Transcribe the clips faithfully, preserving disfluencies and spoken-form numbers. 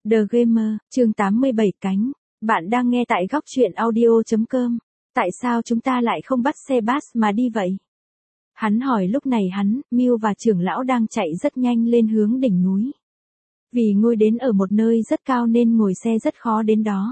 The Gamer, chương tám mươi bảy cánh. Bạn đang nghe tại góc truyện audio chấm com. Tại sao chúng ta lại không bắt xe bus mà đi vậy? Hắn hỏi lúc này hắn, Mew và trưởng lão đang chạy rất nhanh lên hướng đỉnh núi. Vì ngôi đến ở một nơi rất cao nên ngồi xe rất khó đến đó.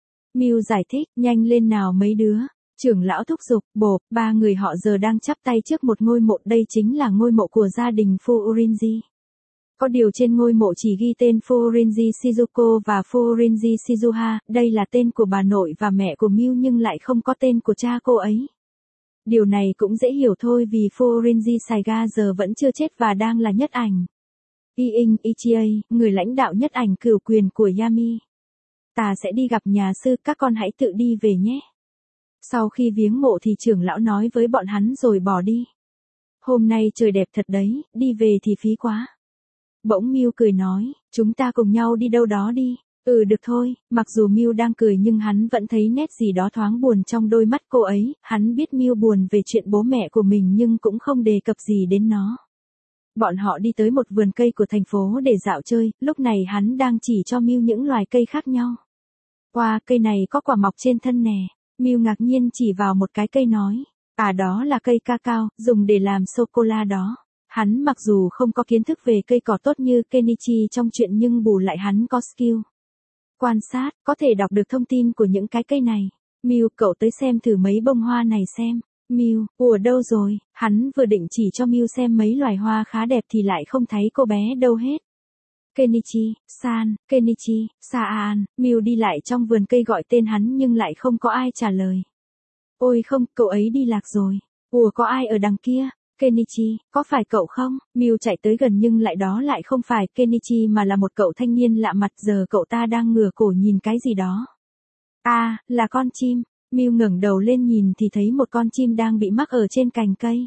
Mew giải thích, nhanh lên nào mấy đứa. Trưởng lão thúc giục, bộp, ba người họ giờ đang chắp tay trước một ngôi mộ, đây chính là ngôi mộ của gia đình Furinji. Có điều trên ngôi mộ chỉ ghi tên Furinji Shizuko và Furinji Shizuha, đây là tên của bà nội và mẹ của Mew nhưng lại không có tên của cha cô ấy. Điều này cũng dễ hiểu thôi vì Furinji Saiga giờ vẫn chưa chết và đang là nhất ảnh. Yin Ichie, người lãnh đạo nhất ảnh cửu quyền của Yami. Ta sẽ đi gặp nhà sư, các con hãy tự đi về nhé. Sau khi viếng mộ thì trưởng lão nói với bọn hắn rồi bỏ đi. Hôm nay trời đẹp thật đấy, đi về thì phí quá. Bỗng Mew cười nói, chúng ta cùng nhau đi đâu đó đi. Ừ được thôi, mặc dù Mew đang cười nhưng hắn vẫn thấy nét gì đó thoáng buồn trong đôi mắt cô ấy, hắn biết Mew buồn về chuyện bố mẹ của mình nhưng cũng không đề cập gì đến nó. Bọn họ đi tới một vườn cây của thành phố để dạo chơi, lúc này hắn đang chỉ cho Mew những loài cây khác nhau. Wow, cây này có quả mọc trên thân nè. Mew ngạc nhiên chỉ vào một cái cây nói, à đó là cây cacao, dùng để làm sô-cô-la đó. Hắn mặc dù không có kiến thức về cây cỏ tốt như Kenichi trong chuyện nhưng bù lại hắn có skill. Quan sát, có thể đọc được thông tin của những cái cây này. Mew, cậu tới xem thử mấy bông hoa này xem. Mew, ủa đâu rồi, hắn vừa định chỉ cho Mew xem mấy loài hoa khá đẹp thì lại không thấy cô bé đâu hết. Kenichi, San, Kenichi, Saan, Mew đi lại trong vườn cây gọi tên hắn nhưng lại không có ai trả lời. Ôi không, cậu ấy đi lạc rồi. Ủa có ai ở đằng kia? Kenichi, có phải cậu không? Mew chạy tới gần nhưng lại đó lại không phải Kenichi mà là một cậu thanh niên lạ mặt, giờ cậu ta đang ngửa cổ nhìn cái gì đó. À, là con chim. Mew ngẩng đầu lên nhìn thì thấy một con chim đang bị mắc ở trên cành cây.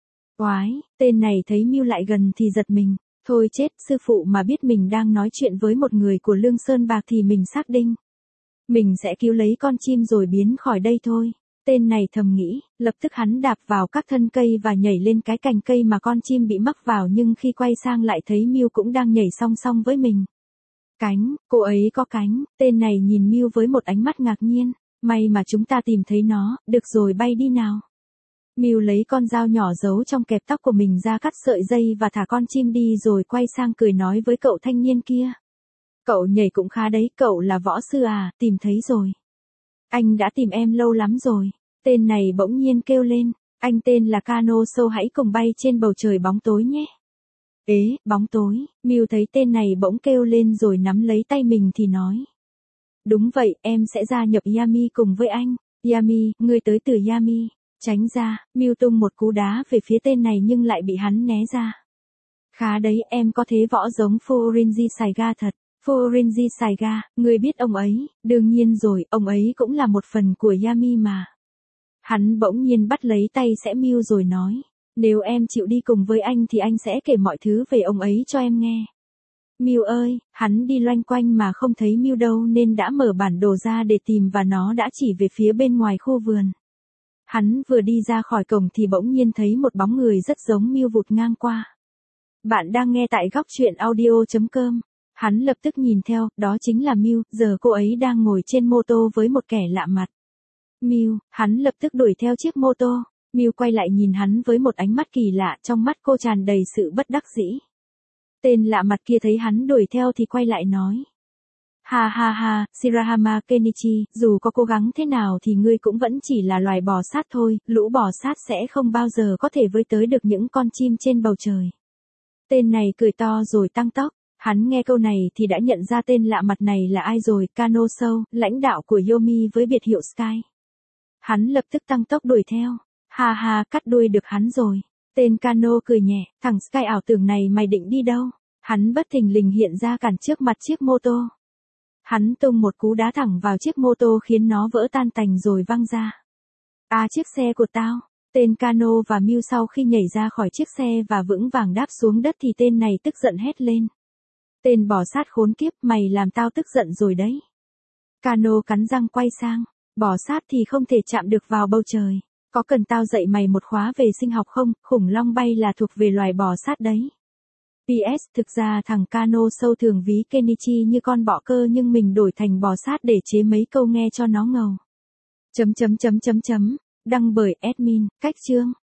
Oái, tên này thấy Mew lại gần thì giật mình. Thôi chết, sư phụ mà biết mình đang nói chuyện với một người của Lương Sơn Bạc thì mình xác định. Mình sẽ cứu lấy con chim rồi biến khỏi đây thôi. Tên này thầm nghĩ, lập tức hắn đạp vào các thân cây và nhảy lên cái cành cây mà con chim bị mắc vào nhưng khi quay sang lại thấy Mew cũng đang nhảy song song với mình. Cánh, cô ấy có cánh, tên này nhìn Mew với một ánh mắt ngạc nhiên, may mà chúng ta tìm thấy nó, được rồi bay đi nào. Mew lấy con dao nhỏ giấu trong kẹp tóc của mình ra cắt sợi dây và thả con chim đi rồi quay sang cười nói với cậu thanh niên kia. Cậu nhảy cũng khá đấy, cậu là võ sư à, tìm thấy rồi. Anh đã tìm em lâu lắm rồi. Tên này bỗng nhiên kêu lên, anh tên là Kano Sâu, hãy cùng bay trên bầu trời bóng tối nhé. Ế, bóng tối, Mew thấy tên này bỗng kêu lên rồi nắm lấy tay mình thì nói. Đúng vậy, em sẽ gia nhập Yami cùng với anh. Yami, ngươi tới từ Yami. Tránh ra, Mew tung một cú đá về phía tên này nhưng lại bị hắn né ra. Khá đấy, em có thế võ giống Furinji Saiga thật. Furinji Saiga, ngươi biết ông ấy, đương nhiên rồi, ông ấy cũng là một phần của Yami mà. Hắn bỗng nhiên bắt lấy tay sẽ Mew rồi nói, nếu em chịu đi cùng với anh thì anh sẽ kể mọi thứ về ông ấy cho em nghe. Mew ơi, hắn đi loanh quanh mà không thấy Mew đâu nên đã mở bản đồ ra để tìm và nó đã chỉ về phía bên ngoài khu vườn. Hắn vừa đi ra khỏi cổng thì bỗng nhiên thấy một bóng người rất giống Mew vụt ngang qua. Bạn đang nghe tại góc truyện audio chấm com. Hắn lập tức nhìn theo, đó chính là Mew, giờ cô ấy đang ngồi trên mô tô với một kẻ lạ mặt. Mew, hắn lập tức đuổi theo chiếc mô tô. Mew quay lại nhìn hắn với một ánh mắt kỳ lạ, trong mắt cô tràn đầy sự bất đắc dĩ. Tên lạ mặt kia thấy hắn đuổi theo thì quay lại nói. Ha ha ha, Shirahama Kenichi, dù có cố gắng thế nào thì ngươi cũng vẫn chỉ là loài bò sát thôi, lũ bò sát sẽ không bao giờ có thể với tới được những con chim trên bầu trời. Tên này cười to rồi tăng tốc. Hắn nghe câu này thì đã nhận ra tên lạ mặt này là ai rồi, Kano Sâu, lãnh đạo của Yomi với biệt hiệu Sky. Hắn lập tức tăng tốc đuổi theo. Ha ha, cắt đuôi được hắn rồi. Tên Kano cười nhẹ, thằng Sky ảo tưởng này mày định đi đâu? Hắn bất thình lình hiện ra cản trước mặt chiếc mô tô. Hắn tung một cú đá thẳng vào chiếc mô tô khiến nó vỡ tan tành rồi văng ra. À chiếc xe của tao. Tên Kano và Mew sau khi nhảy ra khỏi chiếc xe và vững vàng đáp xuống đất thì tên này tức giận hét lên. Tên bò sát khốn kiếp, mày làm tao tức giận rồi đấy. Kano cắn răng quay sang, bò sát thì không thể chạm được vào bầu trời. Có cần tao dạy mày một khóa về sinh học không, khủng long bay là thuộc về loài bò sát đấy. pê ét thực ra thằng Kano sâu thường ví Kenichi như con bọ cơ nhưng mình đổi thành bò sát để chế mấy câu nghe cho nó ngầu. Chấm chấm chấm chấm chấm. Đăng bởi admin, cách chương.